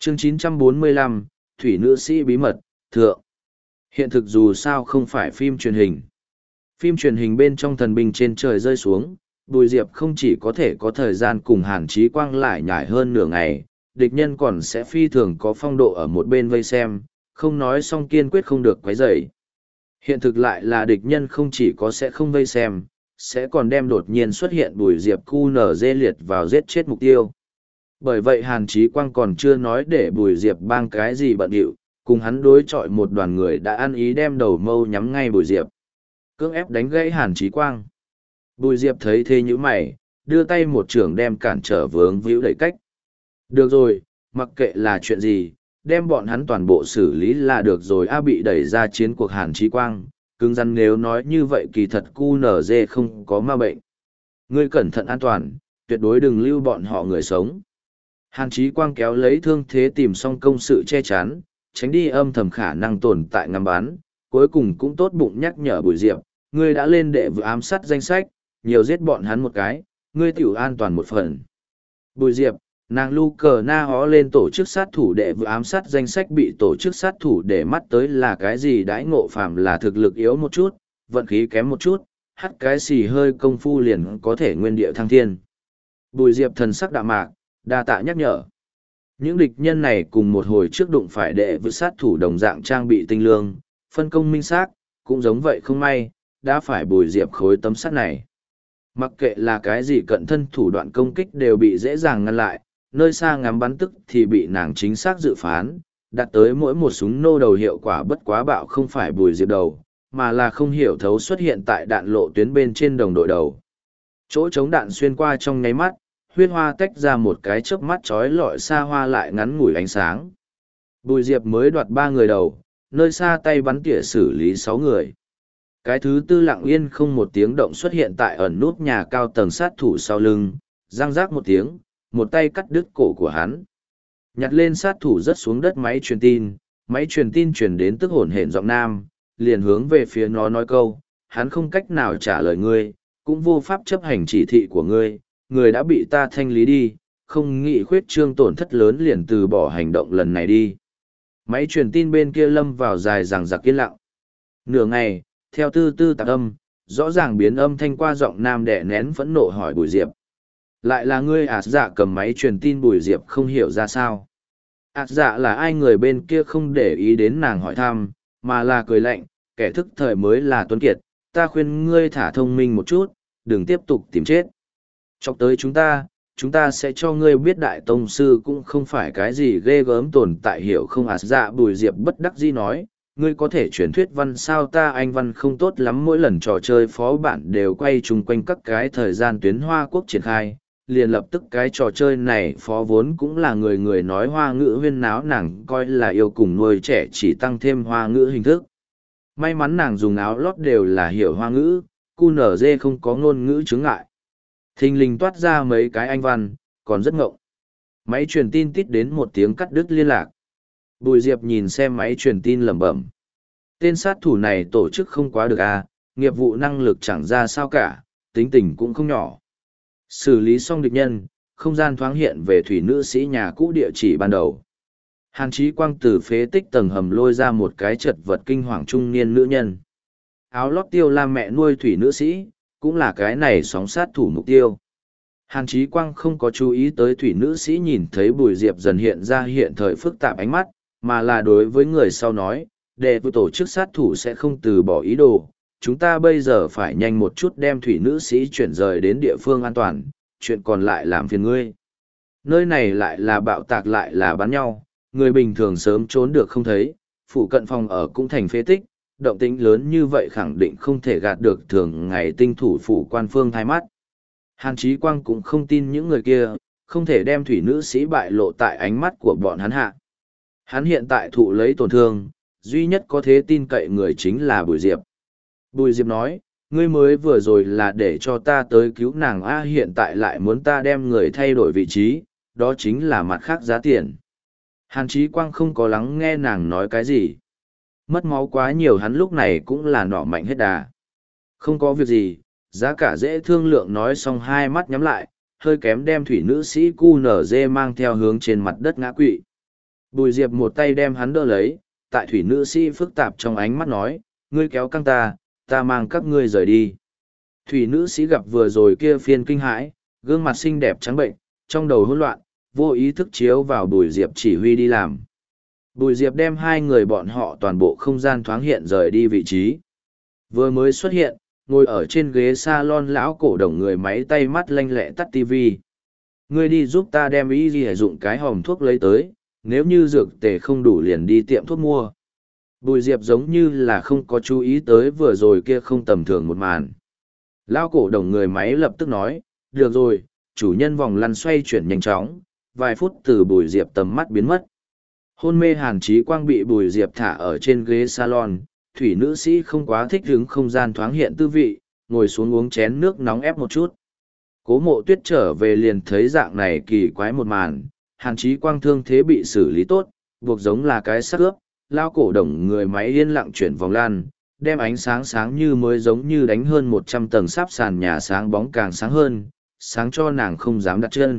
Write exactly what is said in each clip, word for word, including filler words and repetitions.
Chương chín trăm bốn mươi lăm, Thủy nữ sĩ bí mật, thượng. Hiện thực dù sao không phải phim truyền hình. Phim truyền hình bên trong thần binh trên trời rơi xuống, Bùi Diệp không chỉ có thể có thời gian cùng Hàn Chí Quang lại nhải hơn nửa ngày, địch nhân còn sẽ phi thường có phong độ ở một bên vây xem, không nói xong kiên quyết không được quấy rầy. Hiện thực lại là địch nhân không chỉ có sẽ không vây xem, sẽ còn đem đột nhiên xuất hiện Bùi Diệp cu nở dê liệt vào giết chết mục tiêu. Bởi vậy Hàn Chí Quang còn chưa nói để Bùi Diệp bang cái gì bận điệu, cùng hắn đối chọi một đoàn người đã ăn ý đem đầu mâu nhắm ngay Bùi Diệp. Cưỡng ép đánh gãy Hàn Chí Quang. Bùi Diệp thấy thế như mày, đưa tay một trường đem cản trở vướng víu đẩy cách. Được rồi, mặc kệ là chuyện gì, đem bọn hắn toàn bộ xử lý là được rồi. A bị đẩy ra chiến cuộc Hàn Chí Quang, cứng rắn nếu nói như vậy kỳ thật cu nở dê không có ma bệnh. Ngươi cẩn thận an toàn, tuyệt đối đừng lưu bọn họ người sống. Hàn Chí Quang kéo lấy thương thế tìm xong công sự che chắn, tránh đi âm thầm khả năng tồn tại ngắm bắn, cuối cùng cũng tốt bụng nhắc nhở Bùi Diệp, ngươi đã lên đệ vừa ám sát danh sách, nhiều giết bọn hắn một cái, ngươi tiểu an toàn một phần. Bùi Diệp, nàng lu cờ na hó lên tổ chức sát thủ đệ vừa ám sát danh sách bị tổ chức sát thủ để mắt tới là cái gì đãi ngộ phàm là thực lực yếu một chút, vận khí kém một chút, hắt cái xì hơi công phu liền có thể nguyên địa thăng thiên. Bùi Diệp thần sắc đạm mạc, đa tạ nhắc nhở. Những địch nhân này cùng một hồi trước đụng phải đệ vừa sát thủ đồng dạng trang bị tinh lương, phân công minh xác, cũng giống vậy không may, đã phải Bùi Diệp khối tấm sắt này. Mặc kệ là cái gì cận thân thủ đoạn công kích đều bị dễ dàng ngăn lại, nơi xa ngắm bắn tức thì bị nàng chính xác dự phán, đặt tới mỗi một súng nô đầu hiệu quả bất quá bạo không phải Bùi Diệp đầu, mà là không hiểu thấu xuất hiện tại đạn lộ tuyến bên trên đồng đội đầu. Chỗ chống đạn xuyên qua trong nháy mắt, huyết hoa tách ra một cái chớp mắt chói lọi xa hoa lại ngắn ngủi ánh sáng. Bùi Diệp mới đoạt ba người đầu, nơi xa tay bắn tỉa xử lý sáu người. Cái thứ tư lặng yên không một tiếng động xuất hiện tại ẩn nút nhà cao tầng sát thủ sau lưng, răng rác một tiếng, một tay cắt đứt cổ của hắn. Nhặt lên sát thủ rớt xuống đất máy truyền tin, máy truyền tin truyền đến tức hổn hển giọng nam, liền hướng về phía nó nói câu, hắn không cách nào trả lời ngươi, cũng vô pháp chấp hành chỉ thị của ngươi, người đã bị ta thanh lý đi, không nghĩ khuyết trương tổn thất lớn liền từ bỏ hành động lần này đi. Máy truyền tin bên kia lâm vào dài rằng giặc yên lặng. Nửa ngày, theo tư tư tạp âm, rõ ràng biến âm thanh qua giọng nam đẻ nén phẫn nộ hỏi Bùi Diệp. Lại là ngươi ạt dạ cầm máy truyền tin. Bùi Diệp không hiểu ra sao. ạt dạ là ai? Người bên kia không để ý đến nàng hỏi thăm, mà là cười lạnh, kẻ thức thời mới là tuấn kiệt, ta khuyên ngươi thả thông minh một chút, đừng tiếp tục tìm chết. Chọc tới chúng ta, chúng ta sẽ cho ngươi biết đại tông sư cũng không phải cái gì ghê gớm tồn tại, hiểu không? ạt dạ. Bùi Diệp bất đắc dĩ nói, ngươi có thể truyền thuyết văn sao? Ta anh văn không tốt lắm, mỗi lần trò chơi phó bản đều quay chung quanh các cái thời gian tuyến Hoa Quốc triển khai, liền lập tức cái trò chơi này phó vốn cũng là người người nói hoa ngữ huyên náo, nàng coi là yêu cùng nuôi trẻ chỉ tăng thêm hoa ngữ hình thức. May mắn nàng dùng áo lót đều là hiểu hoa ngữ, cu nở dê không có ngôn ngữ chướng ngại. Thình lình toát ra mấy cái anh văn, còn rất ngộng. Máy truyền tin tít đến một tiếng cắt đứt liên lạc. Bùi Diệp nhìn xem máy truyền tin lẩm bẩm. Tên sát thủ này tổ chức không quá được à, nghiệp vụ năng lực chẳng ra sao cả, tính tình cũng không nhỏ. Xử lý xong địch nhân, không gian thoáng hiện về thủy nữ sĩ nhà cũ địa chỉ ban đầu. Hàn Chí Quang từ phế tích tầng hầm lôi ra một cái chật vật kinh hoàng trung niên nữ nhân. Áo lót tiêu la mẹ nuôi thủy nữ sĩ, cũng là cái này sóng sát thủ mục tiêu. Hàn Chí Quang không có chú ý tới thủy nữ sĩ nhìn thấy Bùi Diệp dần hiện ra hiện thời phức tạp ánh mắt, mà là đối với người sau nói, để với tổ chức sát thủ sẽ không từ bỏ ý đồ. Chúng ta bây giờ phải nhanh một chút đem thủy nữ sĩ chuyển rời đến địa phương an toàn, chuyện còn lại làm phiền ngươi. Nơi này lại là bạo tạc lại là bắn nhau, người bình thường sớm trốn được không thấy, phụ cận phòng ở cũng thành phế tích, động tĩnh lớn như vậy khẳng định không thể gạt được thường ngày tinh thủ phủ quan phương thay mắt. Hàn Chí Quang cũng không tin những người kia, không thể đem thủy nữ sĩ bại lộ tại ánh mắt của bọn hắn hạ. Hắn hiện tại thụ lấy tổn thương, duy nhất có thể tin cậy người chính là Bùi Diệp. Bùi Diệp nói, ngươi mới vừa rồi là để cho ta tới cứu nàng A, hiện tại lại muốn ta đem người thay đổi vị trí, đó chính là mặt khác giá tiền. Hàn Chí Quang không có lắng nghe nàng nói cái gì. Mất máu quá nhiều, hắn lúc này cũng là nỏ mạnh hết đà. Không có việc gì, giá cả dễ thương lượng, nói xong hai mắt nhắm lại, hơi kém đem thủy nữ sĩ cu nở dê mang theo hướng trên mặt đất ngã quỵ. Bùi Diệp một tay đem hắn đỡ lấy, tại thủy nữ sĩ phức tạp trong ánh mắt nói, ngươi kéo căng ta, ta mang các ngươi rời đi. Thủy nữ sĩ gặp vừa rồi kia phiên kinh hãi, gương mặt xinh đẹp trắng bệnh, trong đầu hỗn loạn, vô ý thức chiếu vào Bùi Diệp chỉ huy đi làm. Bùi Diệp đem hai người bọn họ toàn bộ không gian thoáng hiện rời đi vị trí. Vừa mới xuất hiện, ngồi ở trên ghế salon lão cổ đồng người máy tay mắt lanh lẹ tắt tivi. Ngươi đi giúp ta đem ý gì dụng cái hòm thuốc lấy tới, nếu như dược tề không đủ liền đi tiệm thuốc mua. Bùi Diệp giống như là không có chú ý tới vừa rồi kia không tầm thường một màn. Lão cổ đồng người máy lập tức nói, được rồi, chủ nhân vòng lăn xoay chuyển nhanh chóng, vài phút từ Bùi Diệp tầm mắt biến mất. Hôn mê Hàn Chí Quang bị Bùi Diệp thả ở trên ghế salon, thủy nữ sĩ không quá thích hứng không gian thoáng hiện tư vị, ngồi xuống uống chén nước nóng ép một chút. Cố Mộ Tuyết trở về liền thấy dạng này kỳ quái một màn, Hàn Chí Quang thương thế bị xử lý tốt, buộc giống là cái xác ướp, lao cổ đồng người máy yên lặng chuyển vòng lan, đem ánh sáng sáng như mới giống như đánh hơn một trăm tầng sáp sàn nhà sáng bóng càng sáng hơn, sáng cho nàng không dám đặt chân.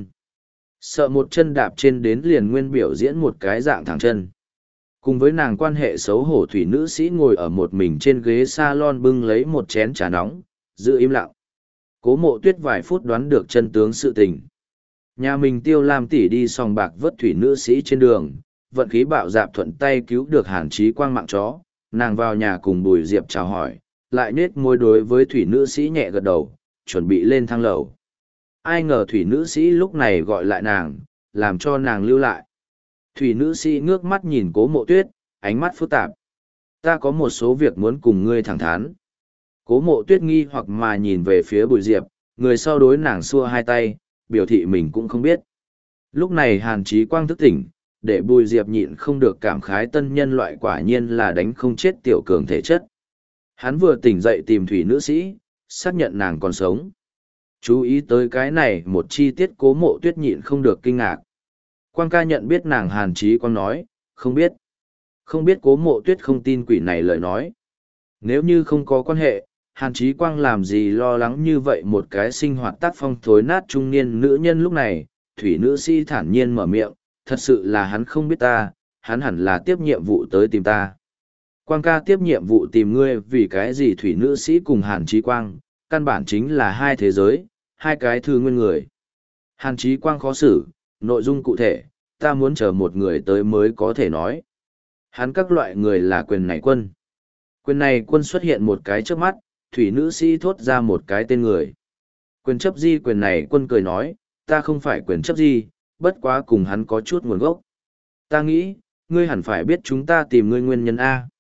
Sợ một chân đạp trên đến liền nguyên biểu diễn một cái dạng thẳng chân. Cùng với nàng quan hệ xấu hổ thủy nữ sĩ ngồi ở một mình trên ghế salon bưng lấy một chén trà nóng, giữ im lặng. Cố Mộ Tuyết vài phút đoán được chân tướng sự tình. Nhà mình Tiêu Lam tỷ đi sòng bạc vớt thủy nữ sĩ trên đường, vận khí bạo dạp thuận tay cứu được Hàn Chí Quang mạng chó, nàng vào nhà cùng Bùi Diệp chào hỏi, lại nết môi đối với thủy nữ sĩ nhẹ gật đầu, chuẩn bị lên thang lầu. Ai ngờ thủy nữ sĩ lúc này gọi lại nàng, làm cho nàng lưu lại. Thủy nữ sĩ ngước mắt nhìn Cố Mộ Tuyết, ánh mắt phức tạp. Ta có một số việc muốn cùng ngươi thẳng thắn. Cố Mộ Tuyết nghi hoặc mà nhìn về phía Bùi Diệp, người sau đối nàng xua hai tay, biểu thị mình cũng không biết. Lúc này Hàn Chí Quang thức tỉnh, để Bùi Diệp nhịn không được cảm khái tân nhân loại quả nhiên là đánh không chết tiểu cường thể chất. Hắn vừa tỉnh dậy tìm thủy nữ sĩ, xác nhận nàng còn sống. Chú ý tới cái này một chi tiết Cố Mộ Tuyết nhịn không được kinh ngạc. Quang ca nhận biết nàng Hàn Chí Quang nói, không biết. Không biết Cố Mộ Tuyết không tin quỷ này lời nói. Nếu như không có quan hệ, Hàn Chí Quang làm gì lo lắng như vậy một cái sinh hoạt tác phong thối nát trung niên nữ nhân lúc này, thủy nữ sĩ thản nhiên mở miệng, thật sự là hắn không biết ta, hắn hẳn là tiếp nhiệm vụ tới tìm ta. Quang ca tiếp nhiệm vụ tìm ngươi vì cái gì thủy nữ sĩ cùng Hàn Chí Quang, căn bản chính là hai thế giới, hai cái thư nguyên người. Hàn Chí Quang khó xử, nội dung cụ thể, ta muốn chờ một người tới mới có thể nói. Hắn các loại người là quyền này quân. Quyền này quân xuất hiện một cái trước mắt, thủy nữ sĩ thốt ra một cái tên người. Quyền chấp di quyền này quân cười nói, ta không phải quyền chấp di, bất quá cùng hắn có chút nguồn gốc. Ta nghĩ, ngươi hẳn phải biết chúng ta tìm ngươi nguyên nhân A.